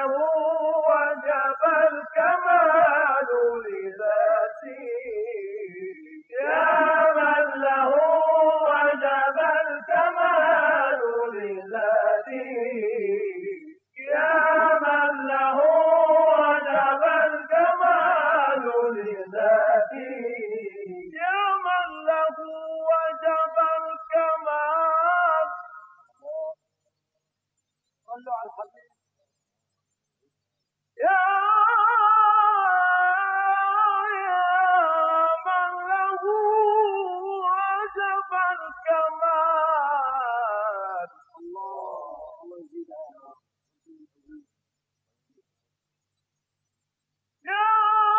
له وجب الكمال لذاته يا من له وجب الكمال لذاته يا من له وجب الكمال لذاته يا من له وجب الكمال. صلوا على الحبيب. يا من له وجب الكمال. الله يزيدها. يا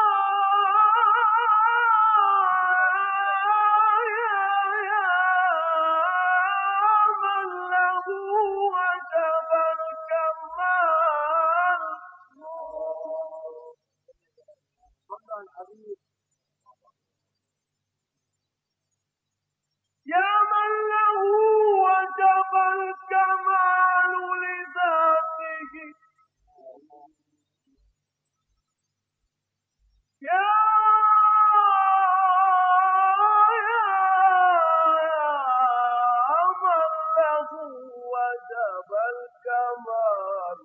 من له وجب الكمال. صلى الحبيب. يا من له وجب الكمال لذاته يا من له وجب الكمال.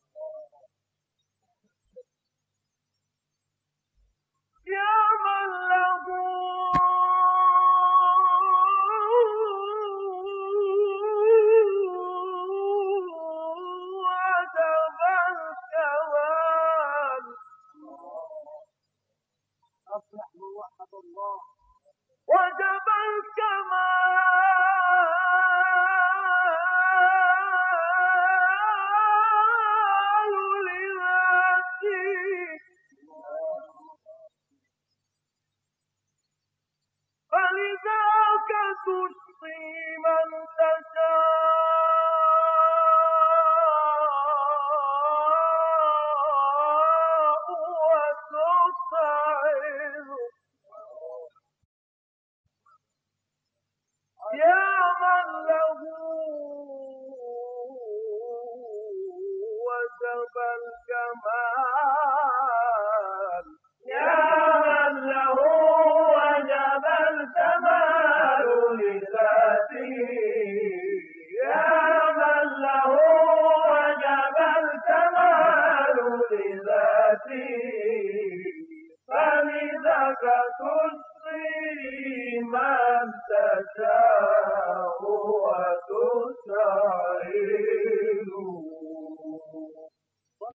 يا من له وجب الكمال. أفلح من وحد الله. وجب الكمال لذاته فلذاك تشقي من تشاء وتسعد. يا من له وجب الكمال.